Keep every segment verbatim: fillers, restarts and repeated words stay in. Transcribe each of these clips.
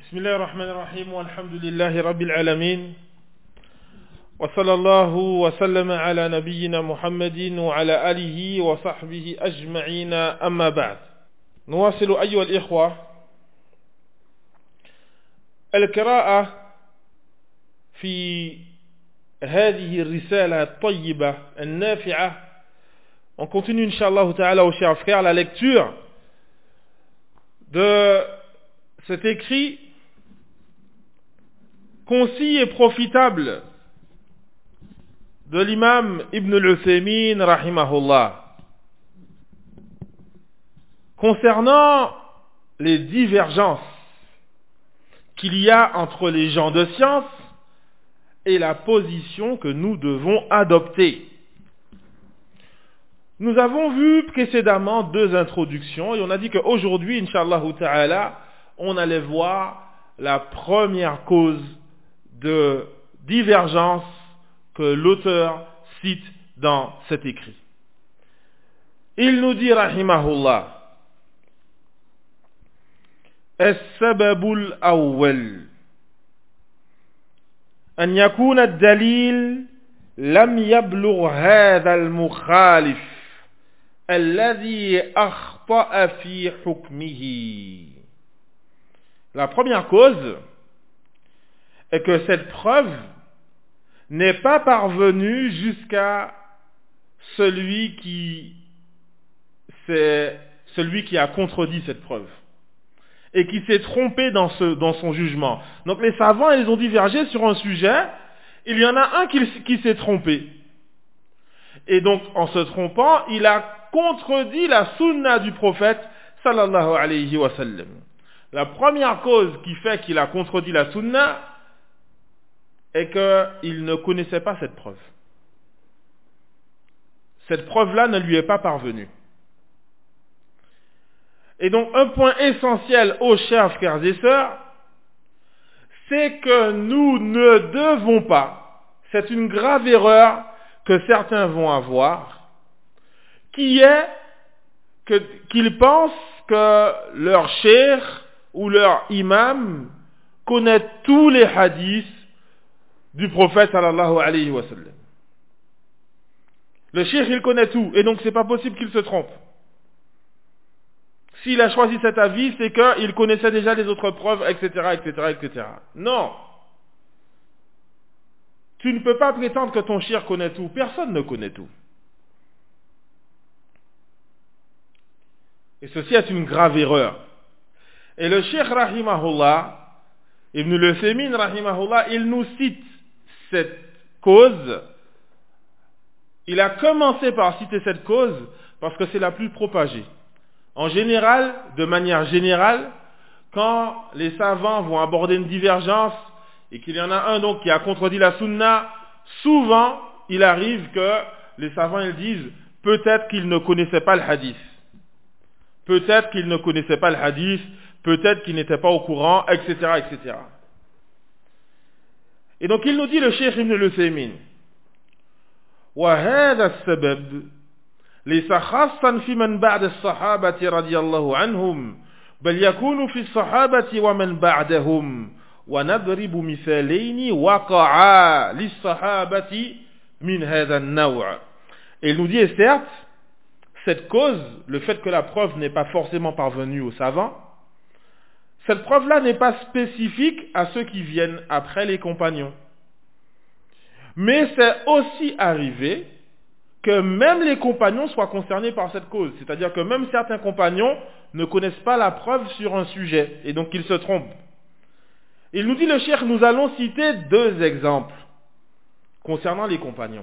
بسم الله الرحمن الرحيم والحمد لله رب العالمين وصلى الله وسلم على نبينا محمد وعلى آله وصحبه أجمعين أما بعد نواصل أيها الإخوة القراءة في هذه الرسالة الطيبة النافعة. On continue Inch'Allah Ta'ala aux chers frères la lecture de cet écrit concis et profitable de l'imam Ibn al-Uthaymin rahimahullah concernant les divergences qu'il y a entre les gens de science et la position que nous devons adopter. Nous avons vu précédemment deux introductions et on a dit qu'aujourd'hui, Inch'Allah Ta'ala, on allait voir la première cause de divergence que l'auteur cite dans cet écrit. Il nous dit, rahimahullah, السبب الأول أن يكون الدليل لم يبلغ هذا المخالف الذي أخطأ في حكمه. La première cause est que cette preuve n'est pas parvenue jusqu'à celui qui c'est celui qui a contredit cette preuve et qui s'est trompé dans ce dans son jugement. Donc les savants, ils ont divergé sur un sujet, il y en a un qui, qui s'est trompé. Et donc en se trompant, il a contredit la sunna du prophète sallallahu alayhi wa sallam. La première cause qui fait qu'il a contredit la sunna est qu'il ne connaissait pas cette preuve. Cette preuve-là ne lui est pas parvenue. Et donc un point essentiel, aux chers frères et sœurs, c'est que nous ne devons pas, c'est une grave erreur que certains vont avoir, qui est que, qu'ils pensent que leur cheikh ou leur imam connaît tous les hadiths du prophète sallallahu alayhi wa sallam. Le cheikh, il connaît tout, et donc c'est pas possible qu'il se trompe. S'il a choisi cet avis, c'est qu'il connaissait déjà les autres preuves, et cetera, et cetera, et cetera. Non. Tu ne peux pas prétendre que ton cheikh connaît tout. Personne ne connaît tout. Et ceci est une grave erreur. Et le cheikh rahimahullah, Ibn al-Uthaymin rahimahullah, il nous cite cette cause. Il a commencé par citer cette cause parce que c'est la plus propagée. En général, de manière générale, quand les savants vont aborder une divergence et qu'il y en a un donc qui a contredit la sunna, souvent il arrive que les savants ils disent peut-être qu'il ne connaissait pas le hadith. Peut-être qu'il ne connaissait pas le hadith, peut-être qu'il n'était pas au courant, et cetera, et cetera. Et donc il nous dit le cheikh Ibn al-Uthaymin, وهذا السبب ليس خاصا في من بعد الصحابة رضي الله عنهم بل يكون في الصحابة ومن بعدهم ونضرب مثالين وقعا للصحابة من هذا النوع. Et il nous dit, et certes, cette cause, le fait que la preuve n'est pas forcément parvenue aux savants, cette preuve-là n'est pas spécifique à ceux qui viennent après les compagnons. Mais c'est aussi arrivé que même les compagnons soient concernés par cette cause. C'est-à-dire que même certains compagnons ne connaissent pas la preuve sur un sujet, et donc ils se trompent. Il nous dit le cheikh, nous allons citer deux exemples concernant les compagnons.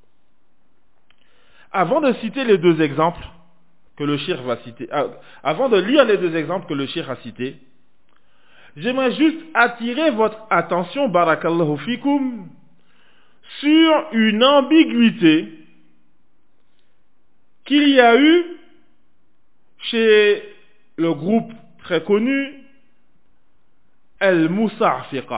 Avant de citer les deux exemples que le cheikh va citer, euh, avant de lire les deux exemples que le cheikh a cités, j'aimerais juste attirer votre attention, barakallahu fikum, sur une ambiguïté qu'il y a eu chez le groupe très connu Al-Musa'fiqa.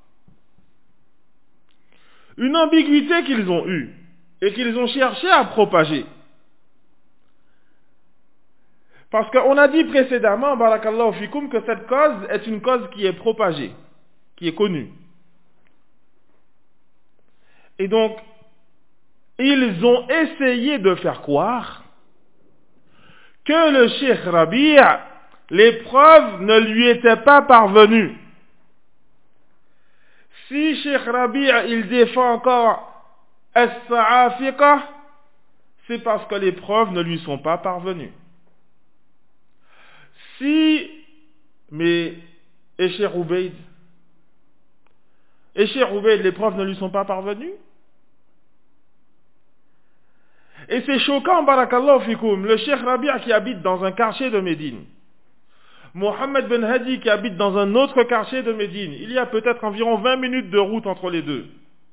Une ambiguïté qu'ils ont eue et qu'ils ont cherché à propager. Parce qu'on a dit précédemment, barakallahu fikum, que cette cause est une cause qui est propagée, qui est connue. Et donc, ils ont essayé de faire croire que le Cheikh Rabi', les preuves ne lui étaient pas parvenues. Si Cheikh Rabi' il défend encore As-Sa'afiqa, c'est parce que les preuves ne lui sont pas parvenues. Si, mais, et Cheikh Ubayd, et Cheikh Ubayd, les preuves ne lui sont pas parvenues. Et c'est choquant, barakallahu fikoum, le Cheikh Rabi' qui habite dans un quartier de Médine, Mohammed Ben Hadi qui habite dans un autre quartier de Médine, il y a peut-être environ vingt minutes de route entre les deux.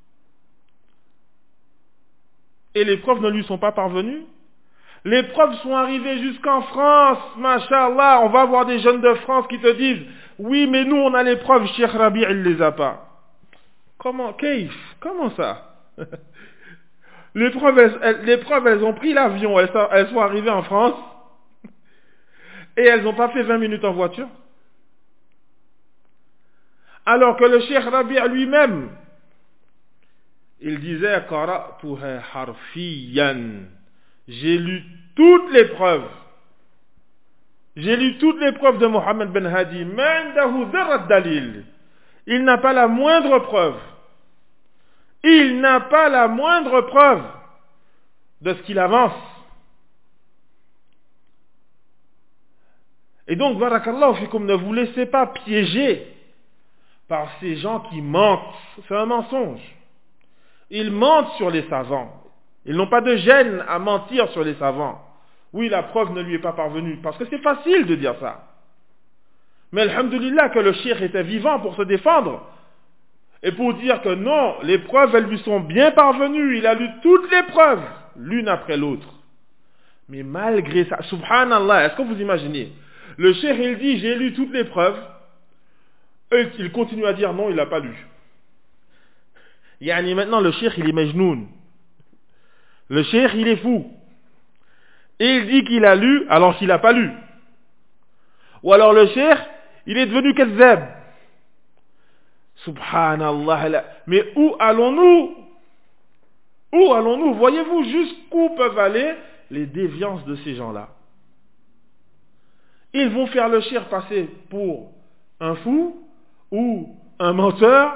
Et les preuves ne lui sont pas parvenues. Les preuves sont arrivées jusqu'en France, mashallah, on va voir des jeunes de France qui te disent, oui mais nous on a les preuves, Cheikh Rabi' il les a pas. Comment, Keif, comment ça? Les preuves, elles, les preuves, elles ont pris l'avion, elles sont, elles sont arrivées en France, et elles n'ont pas fait vingt minutes en voiture. Alors que le Cheikh Rabi' lui-même, il disait, qara'tuha harfiyan, j'ai lu toutes les preuves. J'ai lu toutes les preuves de Mohammed Ben Hadi, mandahu dharrat dalil. Il n'a pas la moindre preuve. Il n'a pas la moindre preuve de ce qu'il avance. Et donc, barakallahu fikum, ne vous laissez pas piéger par ces gens qui mentent. C'est un mensonge. Ils mentent sur les savants. Ils n'ont pas de gêne à mentir sur les savants. Oui, la preuve ne lui est pas parvenue. Parce que c'est facile de dire ça. Mais alhamdulillah que le cheikh était vivant pour se défendre. Et pour dire que non, les preuves, elles lui sont bien parvenues. Il a lu toutes les preuves, l'une après l'autre. Mais malgré ça, subhanallah, est-ce que vous imaginez? Le cheikh, il dit, j'ai lu toutes les preuves. Et il continue à dire, non, il n'a pas lu. Yani maintenant, le cheikh, il est majnoun. Le cheikh, il est fou. Et il dit qu'il a lu, alors qu'il n'a pas lu. Ou alors le cheikh, il est devenu kazzab. Subhanallah. Mais où allons-nous? Où allons-nous? Voyez-vous jusqu'où peuvent aller les déviances de ces gens-là? Ils vont faire le cheikh passer pour un fou ou un menteur.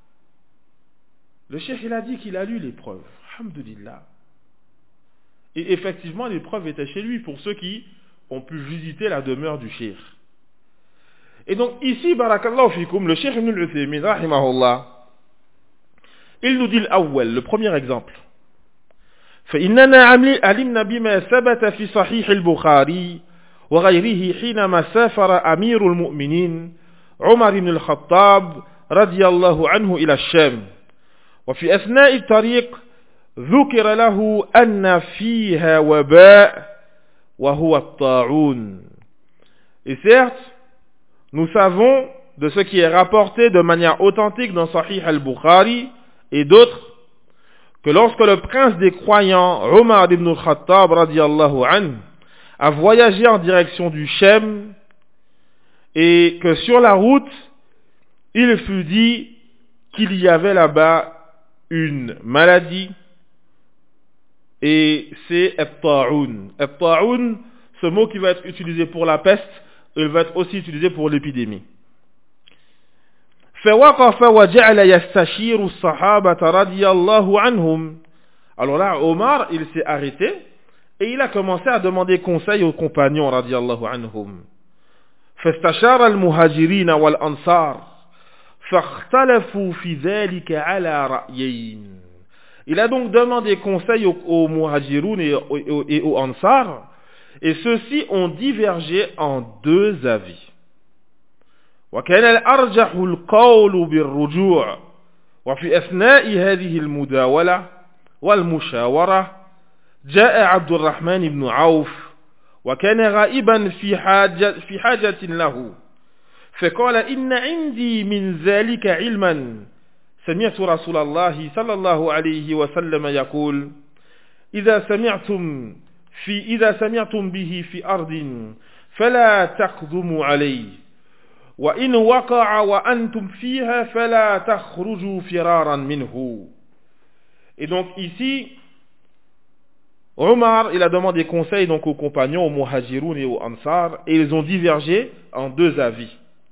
Le cheikh, il a dit qu'il a lu les preuves. Alhamdulillah. Et effectivement, les preuves étaient chez lui pour ceux qui ont pu visiter la demeure du cheikh. Et donc ici, barakallahu fikum, le cheikh Ibn al-Uthaymin, rahimahullah, il nous dit l'awwal, le premier exemple. فإننا علمنا بما ثبت في صحيح البخاري وغيره حينما سافر أمير المؤمنين عمر بن الخطاب رضي الله عنه إلى الشام وفي أثناء الطريق ذكر له أن فيها وباء وهو الطاعون. Et certes, nous savons de ce qui est rapporté de manière authentique dans Sahih al-Bukhari et d'autres, que lorsque le prince des croyants, Omar ibn al-Khattab radiyallahu anhu, a voyagé en direction du Shem, et que sur la route, il fut dit qu'il y avait là-bas une maladie, et c'est At-Ta'oun. At-Ta'oun, ce mot qui va être utilisé pour la peste, il va être aussi utilisé pour l'épidémie. فوقف وجعل يستشير الصحابة رضي الله عنهم. Alors là, Omar, il s'est arrêté et il a commencé à demander conseil aux compagnons رضي الله عنهم. فاستشار المهاجرين والأنصار فاختلفوا في ذلك على رأيين. Il a donc demandé conseil aux, aux muhajiroun et, et, et aux ansar, et ceux-ci ont divergé en deux avis. وكان الأرجح القول بالرجوع وفي أثناء هذه المداولة والمشاورة جاء عبد الرحمن بن عوف وكان غائبا في حاجة, في حاجة له فقال إن عندي من ذلك علما سمعت رسول الله صلى الله عليه وسلم يقول إذا سمعتم في إذا سمعتم به في أرض فلا تقدموا عليه وإن وقع وأنتم فيها فلا تخرجوا فرارا منه. Et donc ici, Omar, il a demandé conseil donc aux compagnons, aux muhajiroun et aux ansar, et ils ont divergé en deux avis.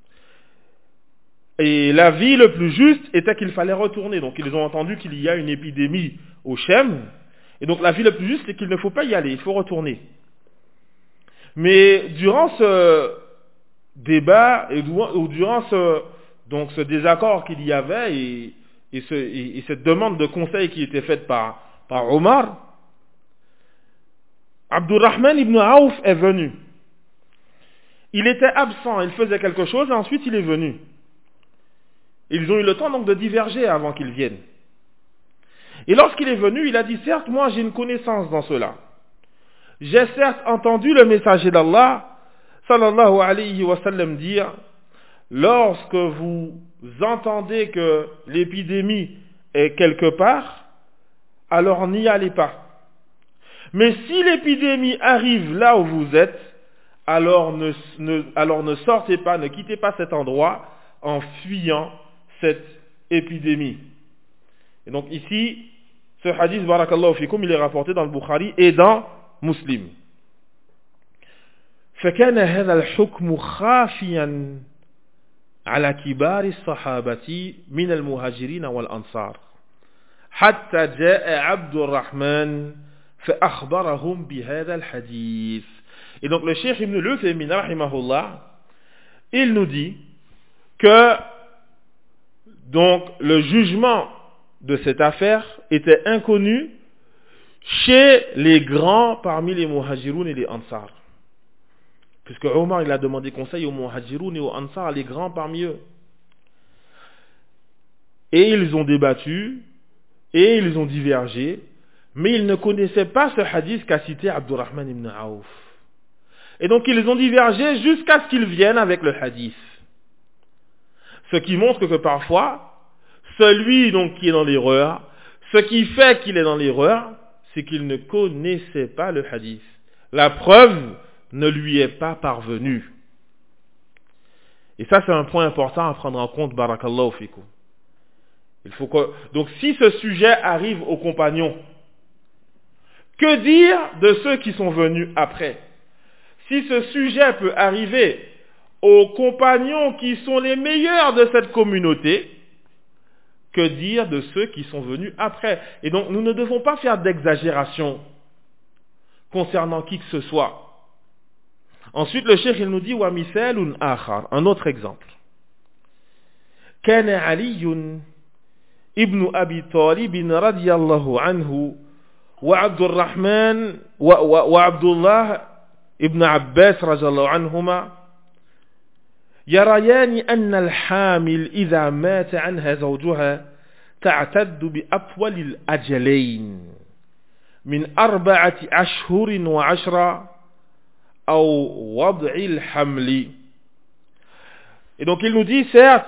Et l'avis le plus juste était qu'il fallait retourner. Donc ils ont entendu qu'il y a une épidémie au Shem, et donc l'avis le plus juste c'est qu'il ne faut pas y aller, il faut retourner. Mais durant ce débat, et durant ce, donc ce désaccord qu'il y avait, et, et, ce, et, et cette demande de conseil qui était faite par, par Omar, Abdurrahman ibn Auf est venu. Il était absent, il faisait quelque chose, et ensuite il est venu. Ils ont eu le temps donc de diverger avant qu'il vienne. Et lorsqu'il est venu, il a dit, certes, moi j'ai une connaissance dans cela. J'ai certes entendu le messager d'Allah, sallallahu alayhi wa sallam, dire, lorsque vous entendez que l'épidémie est quelque part, alors n'y allez pas. Mais si l'épidémie arrive là où vous êtes, alors ne, ne, alors ne sortez pas, ne quittez pas cet endroit en fuyant cette épidémie. Et donc ici, ce hadith, barakallahu fikum, il est rapporté dans le Bukhari et dans Muslim. فكان هذا الحكم خافيا على كبار الصحابة من المهاجرين والأنصار حتى جاء عبد الرحمن فأخبرهم بهذا الحديث. Et donc le Cheikh Ibn al-Uthaymin rahimahullah, il nous dit que donc le jugement de cette affaire était inconnu chez les grands parmi les muhajiroun et les ansar. Puisque Omar il a demandé conseil aux muhajiroun et aux ansar, les grands parmi eux. Et ils ont débattu, et ils ont divergé, mais ils ne connaissaient pas ce hadith qu'a cité Abdurrahman ibn Auf. Et donc ils ont divergé jusqu'à ce qu'ils viennent avec le hadith. Ce qui montre que parfois, celui donc qui est dans l'erreur, ce qui fait qu'il est dans l'erreur, c'est qu'il ne connaissait pas le hadith. La preuve ne lui est pas parvenue. Et ça c'est un point important à prendre en compte, barakallahu fikum. Il faut que, donc si ce sujet arrive aux compagnons, que dire de ceux qui sont venus après? Si ce sujet peut arriver aux compagnons qui sont les meilleurs de cette communauté, que dire de ceux qui sont venus après? Et donc nous ne devons pas faire d'exagération concernant qui que ce soit. Ensuite le cheikh il nous dit wa mithalun akhar, un autre exemple. Kana Ali ibn Abi Talib radiyallahu anhu wa Abdurrahman wa, wa, wa Abdullah ibn Abbas radiyallahu anhuma يريان أن الحامل إذا مات عنها زوجها تعتد بأطول الأجلين من أربعة أشهر وعشرة أو وضع الحمل. Et donc il nous dit, certes,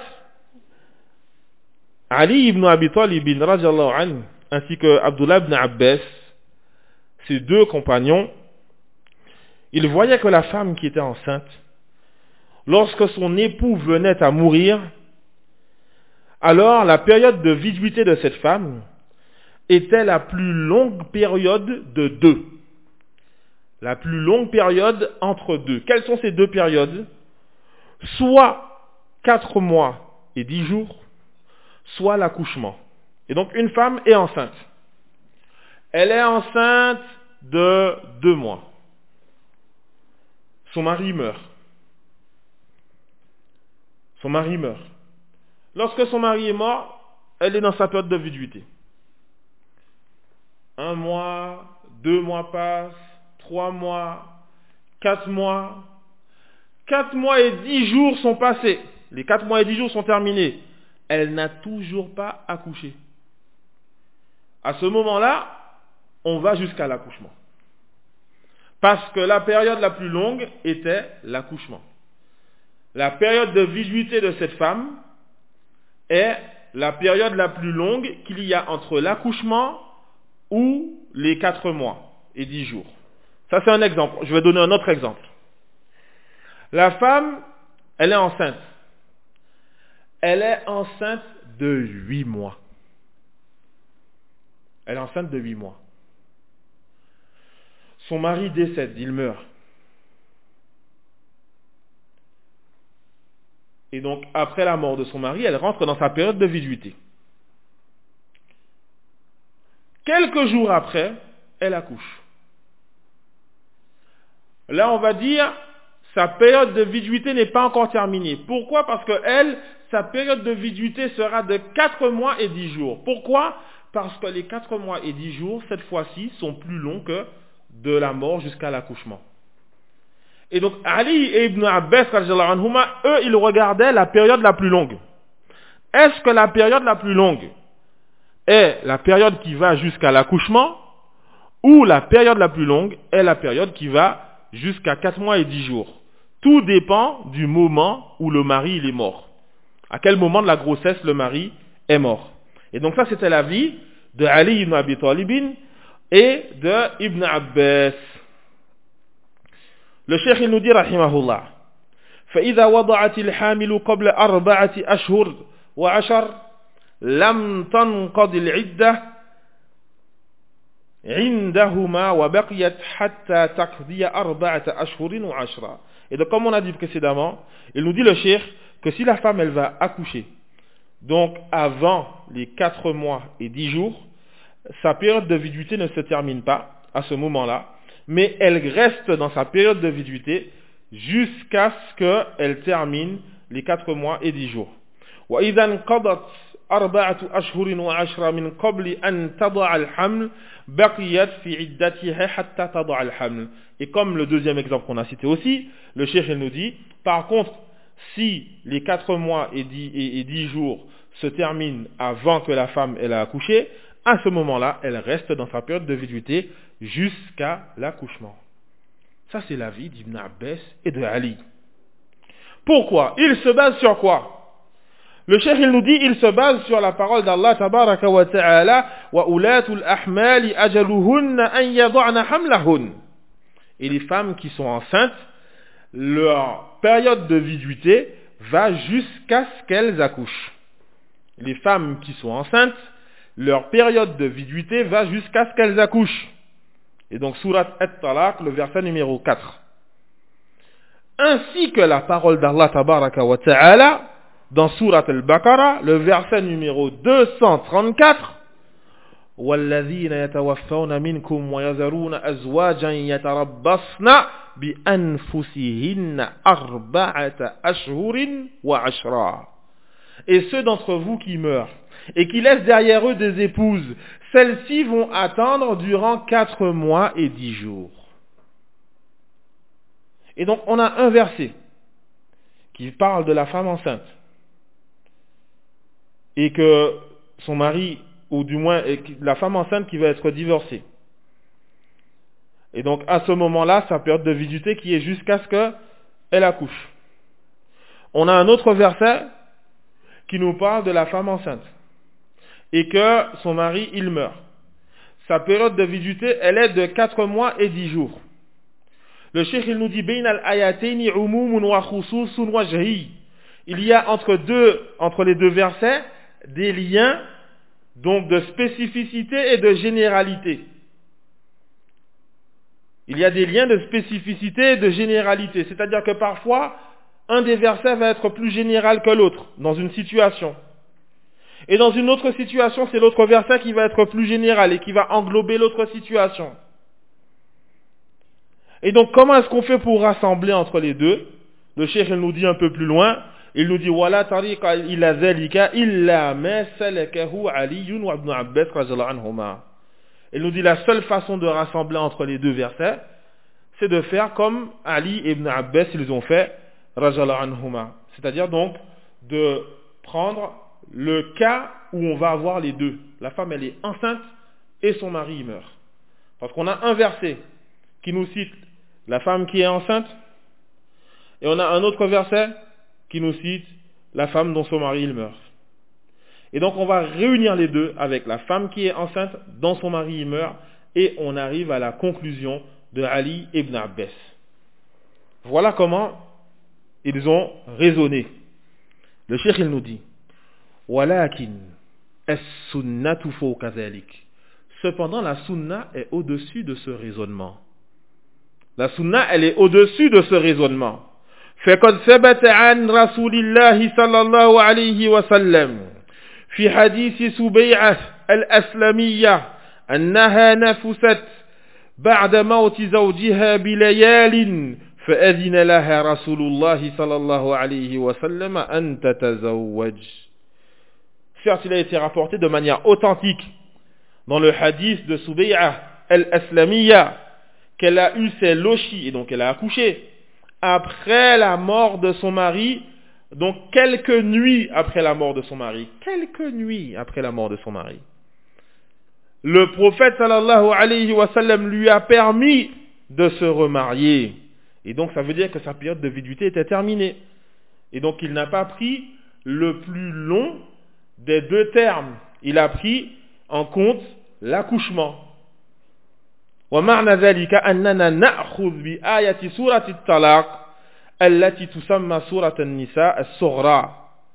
Ali ibn Abi Talib radiyallahu anhu ainsi que Abdullah ibn Abbas, ces deux compagnons, ils voyaient que la femme qui était enceinte, lorsque son époux venait à mourir, alors la période de viduité de cette femme était la plus longue période de deux. La plus longue période entre deux. Quelles sont ces deux périodes? Soit quatre mois et dix jours, soit l'accouchement. Et donc une femme est enceinte. Elle est enceinte de deux mois. Son mari meurt. Son mari meurt. Lorsque son mari est mort, elle est dans sa période de viduité. Un mois, deux mois passent, trois mois, quatre mois. Quatre mois et dix jours sont passés. Les quatre mois et dix jours sont terminés. Elle n'a toujours pas accouché. À ce moment-là, on va jusqu'à l'accouchement. Parce que la période la plus longue était l'accouchement. La période de viduité de cette femme est la période la plus longue qu'il y a entre l'accouchement ou les quatre mois et dix jours. Ça c'est un exemple. Je vais donner un autre exemple. La femme, elle est enceinte. Elle est enceinte de huit mois. Elle est enceinte de huit mois. Son mari décède, il meurt. Et donc, après la mort de son mari, elle rentre dans sa période de viduité. Quelques jours après, elle accouche. Là, on va dire, sa période de viduité n'est pas encore terminée. Pourquoi? Parce que elle, sa période de viduité sera de quatre mois et dix jours. Pourquoi? Parce que les quatre mois et dix jours, cette fois-ci, sont plus longs que de la mort jusqu'à l'accouchement. Et donc, Ali et Ibn Abbas, eux, ils regardaient la période la plus longue. Est-ce que la période la plus longue est la période qui va jusqu'à l'accouchement, ou la période la plus longue est la période qui va jusqu'à quatre mois et dix jours? Tout dépend du moment où le mari il est mort. À quel moment de la grossesse le mari est mort. Et donc ça, c'était l'avis de Ali ibn Abi Talib et de Ibn Abbas. Le cheikh il nous dit rahimahullah, فإذا وضعت الحامل قبل أربعة أشهر وعشر لم تنقض العدة عندهما وبقيت حتى تقضي أربعة أشهر وعشرة. Et donc comme on a dit précédemment, il nous dit le cheikh que si la femme elle va accoucher, donc avant les quatre mois et dix jours, sa période de viduité ne se termine pas à ce moment-là, mais elle reste dans sa période de viduité jusqu'à ce qu'elle termine les quatre mois et dix jours. وإذا انقضت أربعة أشهر وعشرة من قبل أن تضع الحمل بقيت في عدتها حتى تضع الحمل. Et comme le deuxième exemple qu'on a cité aussi, le cheikh nous dit, par contre, si les quatre mois et dix, et, et dix jours se terminent avant que la femme elle a accouché, à ce moment-là, elle reste dans sa période de viduité jusqu'à l'accouchement. Ça, c'est l'avis d'Ibn Abbas et de Ali. Pourquoi? Il se base sur quoi? Le cheikh il nous dit, il se base sur la parole d'Allah tabaraka wa ta'ala, wa ulatul ahmali ajaluhunna an yad'na hamlahun. Et les femmes qui sont enceintes, leur période de viduité va jusqu'à ce qu'elles accouchent. Les femmes qui sont enceintes, leur période de viduité va jusqu'à ce qu'elles accouchent. Et donc, Surat At-Talaq, le verset numéro quatre. Ainsi que la parole d'Allah tabaraka wa ta'ala, dans Surat Al-Baqarah, le verset numéro deux cent trente-quatre, وَالَّذِينَ يَتَوَفَّوْنَ مِنْكُمْ وَيَذَرُونَ أَزْوَاجًا يَتَرَبَّصْنَ بِأَنفُسِهِنَّ أَرْبَعَةَ أَشْهُرٍ وَعَشْرًا. Et ceux d'entre vous qui meurent et qui laissent derrière eux des épouses, celles-ci vont attendre durant quatre mois et dix jours. Et donc on a un verset qui parle de la femme enceinte et que son mari, ou du moins la femme enceinte qui va être divorcée. Et donc à ce moment-là, sa période de viduité qui est jusqu'à ce qu'elle accouche. On a un autre verset qui nous parle de la femme enceinte et que son mari il meurt. Sa période de viduité elle est de quatre mois et dix jours. Le cheikh il nous dit بين الآيتين عموم وخصوص وجهي. Il y a entre deux entre les deux versets des liens donc de spécificité et de généralité. Il y a des liens de spécificité et de généralité, c'est-à-dire que parfois un des versets va être plus général que l'autre dans une situation. Et dans une autre situation, c'est l'autre verset qui va être plus général et qui va englober l'autre situation. Et donc, comment est-ce qu'on fait pour rassembler entre les deux? Le cheikh nous dit un peu plus loin, il nous dit wala tariqa ila dhalika illa ma salakahu Ali wa Ibn Abbas radhiyallahu anhuma. Il nous dit la seule façon de rassembler entre les deux versets, c'est de faire comme Ali et Ibn Abbas ils ont fait radhiyallahu anhuma. C'est-à-dire donc de prendre le cas où on va avoir les deux. La femme elle est enceinte et son mari il meurt. Parce qu'on a un verset qui nous cite la femme qui est enceinte et on a un autre verset qui nous cite la femme dont son mari il meurt. Et donc on va réunir les deux avec la femme qui est enceinte dont son mari il meurt et on arrive à la conclusion de Ali ibn Abbas. Voilà comment ils ont raisonné. Le cheikh il nous dit Walakin as-sunnatu fawqa dhalik. Cependant la sunna est au-dessus de ce raisonnement. La sunna elle est au-dessus de ce raisonnement. فقد ثبت عن رسول الله صلى الله عليه وسلم في حديث سبيعة الأسلمية أنها نفست بعد موت زوجها بليال فأذن لها رسول الله صلى الله عليه وسلم أن تتزوج. Certes, il a été rapporté de manière authentique dans le hadith de Subay'a al-Aslamiyya qu'elle a eu ses lochis et donc elle a accouché après la mort de son mari, donc quelques nuits après la mort de son mari, quelques nuits après la mort de son mari. Le prophète sallallahu alayhi wa sallam lui a permis de se remarier. Et donc ça veut dire que sa période de viduité était terminée. Et donc il n'a pas pris le plus long des deux termes. Il a pris en compte l'accouchement. ومعنى ذلك أننا نأخذ بآية سورة الطلاق التي تسمى سورة النساء الصغرى.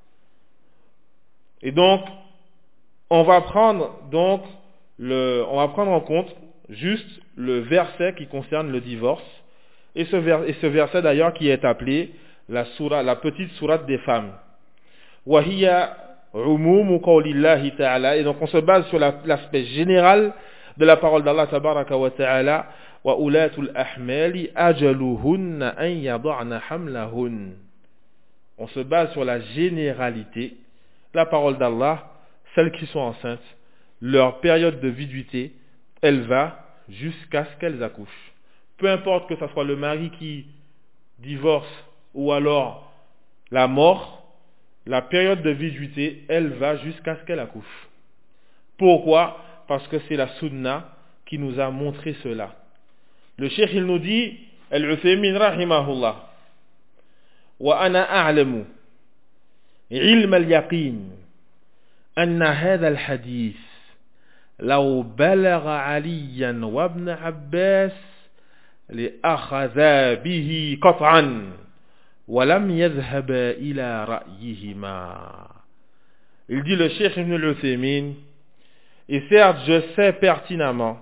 Et donc on va prendre donc le, on va prendre en compte juste le verset qui concerne le divorce et ce, vers, et ce verset d'ailleurs qui est appelé la sourate, la petite sourate des femmes. وهي عموم قول الله تعالى. Et donc on se base sur la, l'aspect général de la parole d'Allah tabaraka wa ta'ala wa ulatul ahmali ajaluhunna an yad'na hamlahun. On se base sur la généralité, la parole d'Allah, celles qui sont enceintes, leur période de viduité, elle va jusqu'à ce qu'elles accouchent. Peu importe que ce soit le mari qui divorce ou alors la mort, la période de viduité, elle va jusqu'à ce qu'elle accouche. Pourquoi ? Parce que c'est la sunna qui nous a montré cela. Le cheikh il nous dit Al-Uthaymin rahimahullah wa ana a'lamu ilm al-yaqin anna hadha al-hadith law balagha aliyan wa ibn Abbas li akhadha bihi qat'an wa lam yadhhaba ila ra'yihima. Il dit le cheikh ibn al-Uthaymin, et certes, je sais pertinemment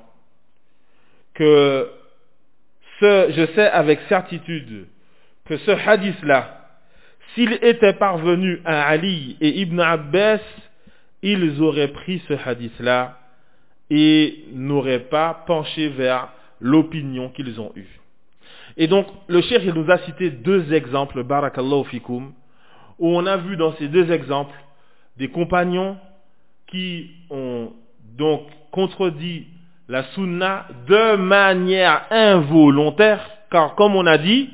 que ce, je sais avec certitude que ce hadith-là, s'il était parvenu à Ali et Ibn Abbas, ils auraient pris ce hadith-là et n'auraient pas penché vers l'opinion qu'ils ont eue. Et donc, le cheikh, il nous a cité deux exemples, barakallahu fikum, où on a vu dans ces deux exemples des compagnons qui ont donc contredit la sunna de manière involontaire, car comme on a dit,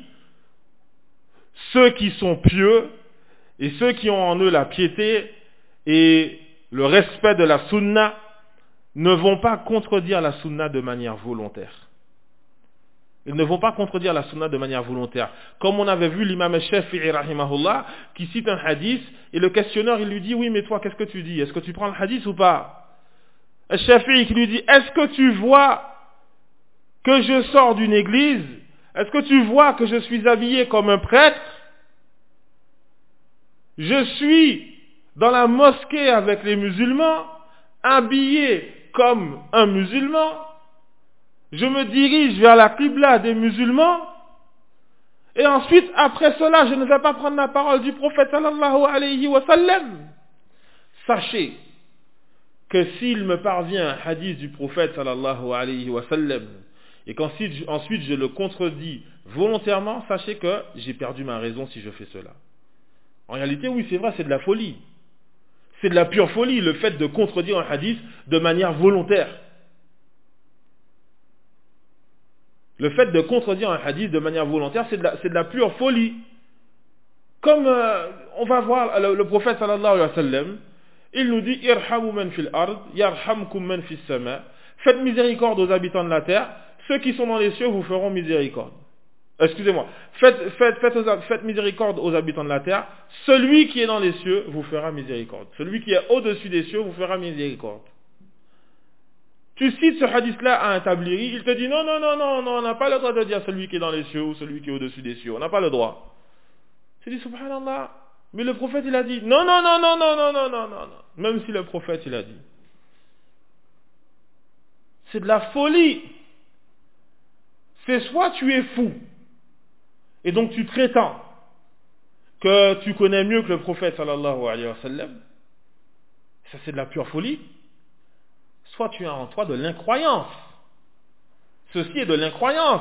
ceux qui sont pieux et ceux qui ont en eux la piété et le respect de la sunna ne vont pas contredire la sunna de manière volontaire. Ils ne vont pas contredire la sunna de manière volontaire. Comme on avait vu l'imam Shafi'i rahimahullah qui cite un hadith et le questionneur il lui dit oui mais toi qu'est-ce que tu dis? Est-ce que tu prends le hadith ou pas? Shafi'i qui lui dit est-ce que tu vois que je sors d'une église? Est-ce que tu vois que je suis habillé comme un prêtre? Je suis dans la mosquée avec les musulmans, habillé comme un musulman. Je me dirige vers la qibla des musulmans. Et ensuite, après cela, je ne vais pas prendre la parole du prophète sallallahu alayhi wa sallam. Sachez que s'il me parvient un hadith du prophète sallallahu alayhi wa sallam et qu'ensuite ensuite je le contredis volontairement, sachez que j'ai perdu ma raison si je fais cela. En réalité, oui, c'est vrai, c'est de la folie. C'est de la pure folie, le fait de contredire un hadith de manière volontaire. Le fait de contredire un hadith de manière volontaire, c'est de la, c'est de la pure folie. Comme euh, on va voir le, le prophète sallallahu alayhi wa sallam, il nous dit irhamu man fil ard yarhamkum man fis sama. Faites miséricorde aux habitants de la terre, ceux qui sont dans les cieux vous feront miséricorde. Excusez-moi, faites, faites, faites, aux, faites miséricorde aux habitants de la terre, celui qui est dans les cieux vous fera miséricorde. Celui qui est au-dessus des cieux vous fera miséricorde. Tu cites ce hadith-là à un tablieri, il te dit non, non, non, non, non, on n'a pas le droit de dire celui qui est dans les cieux ou celui qui est au-dessus des cieux. On n'a pas le droit. Tu dis subhanallah. Mais le prophète il a dit non, non, non, non, non, non, non, non, non, non. Même si le prophète il a dit. C'est de la folie. C'est soit tu es fou et donc tu prétends que tu connais mieux que le prophète sallallahu alayhi wa sallam. Ça c'est de la pure folie. Soit tu as en toi de l'incroyance. Ceci est de l'incroyance.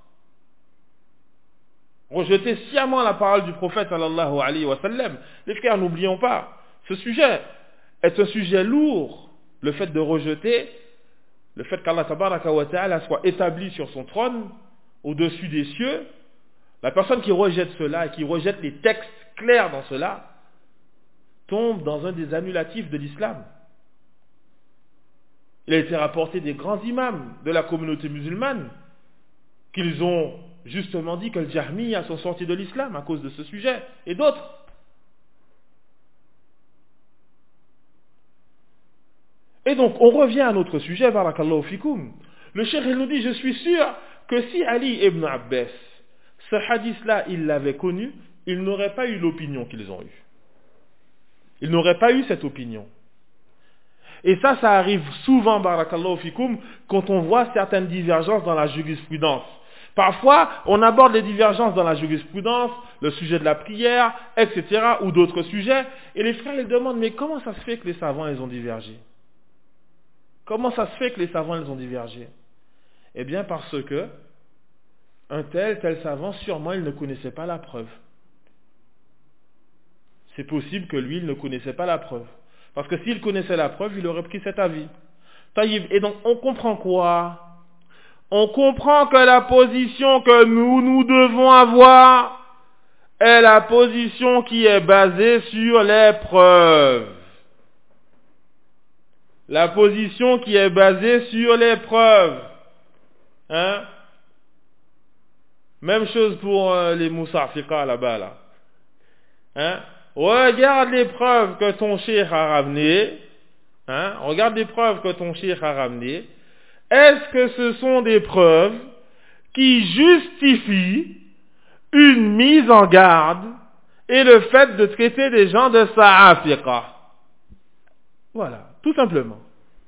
Rejeter sciemment la parole du prophète sallallahu alayhi wa sallam. Les frères, n'oublions pas, ce sujet est un sujet lourd. Le fait de rejeter, le fait qu'Allah tabaraka wa ta'ala soit établi sur son trône, au-dessus des cieux, la personne qui rejette cela et qui rejette les textes clairs dans cela, tombe dans un des annulatifs de l'islam. Il a été rapporté des grands imams de la communauté musulmane qu'ils ont justement dit que le Jahmiya sont sortis de l'islam à cause de ce sujet et d'autres. Et donc on revient à notre sujet, barakallahu fikum. Le cheikh il nous dit, je suis sûr que si Ali ibn Abbas, ce hadith-là, il l'avait connu, il n'aurait pas eu l'opinion qu'ils ont eue. Il n'aurait pas eu cette opinion. Et ça, ça arrive souvent, barakallahu fikum, quand on voit certaines divergences dans la jurisprudence. Parfois, on aborde les divergences dans la jurisprudence, le sujet de la prière, et cetera, ou d'autres sujets, et les frères ils demandent, mais comment ça se fait que les savants, ils ont divergé? Comment ça se fait que les savants, ils ont divergé? Eh bien, parce que un tel, tel savant, sûrement, il ne connaissait pas la preuve. C'est possible que lui, il ne connaissait pas la preuve. Parce que s'il connaissait la preuve, il aurait pris cet avis. Taïb. Et donc, on comprend quoi? On comprend que la position que nous, nous devons avoir est la position qui est basée sur les preuves. La position qui est basée sur les preuves. Hein? Même chose pour euh, les moussafika là-bas, là. Hein? Regarde les preuves que ton cheikh a ramenées. Hein? Regarde les preuves que ton cheikh a ramenées. Est-ce que ce sont des preuves qui justifient une mise en garde et le fait de traiter des gens de sa'afiqa? Voilà, tout simplement.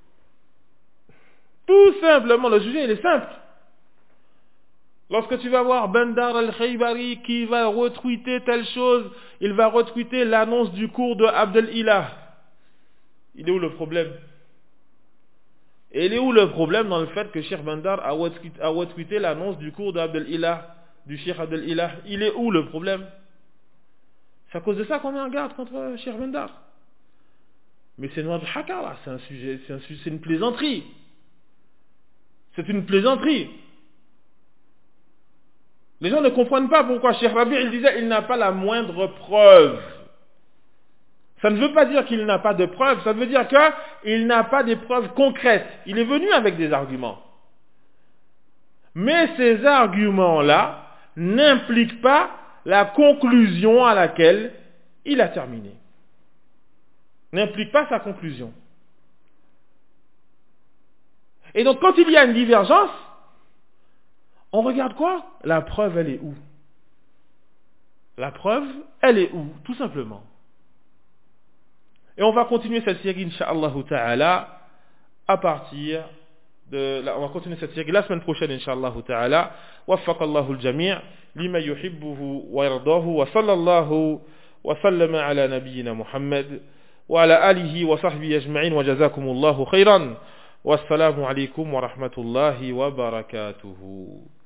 Tout simplement, le sujet il est simple. Lorsque tu vas voir Bandar al-Khaybari qui va retweeter telle chose, il va retweeter l'annonce du cours de Abdel Ilah. Il est où le problème? Et il est où le problème dans le fait que Cheikh Bandar a retweeté, a retweeté l'annonce du cours d'Abdel Ilah, du Cheikh Abdel Ilah? Il est où le problème? C'est à cause de ça qu'on est en garde contre Cheikh Bandar. Mais c'est noir de haka là, c'est un sujet, c'est, un, c'est une plaisanterie. C'est une plaisanterie. Les gens ne comprennent pas pourquoi Cheikh Rabi' il disait il n'a pas la moindre preuve. Ça ne veut pas dire qu'il n'a pas de preuves, ça veut dire qu'il n'a pas des preuves concrètes. Il est venu avec des arguments. Mais ces arguments-là n'impliquent pas la conclusion à laquelle il a terminé. N'impliquent pas sa conclusion. Et donc quand il y a une divergence, on regarde quoi? La preuve, elle est où? La preuve, elle est où? Tout simplement. Et on va continuer cette série, incha'Allah ta'ala, à partir de... La, on va continuer cette série la semaine prochaine, incha'Allah ta'ala. Waffaq Allahu al-jami' lima yuhibbuhu wa yardahu wa sallallahu wa sallama ala nabiyyina Muhammad wa ala alihi wa sahbihi ajma'in wa jazakumullahu khayran. Wassalamu alaykum wa rahmatullahi wa barakatuhu.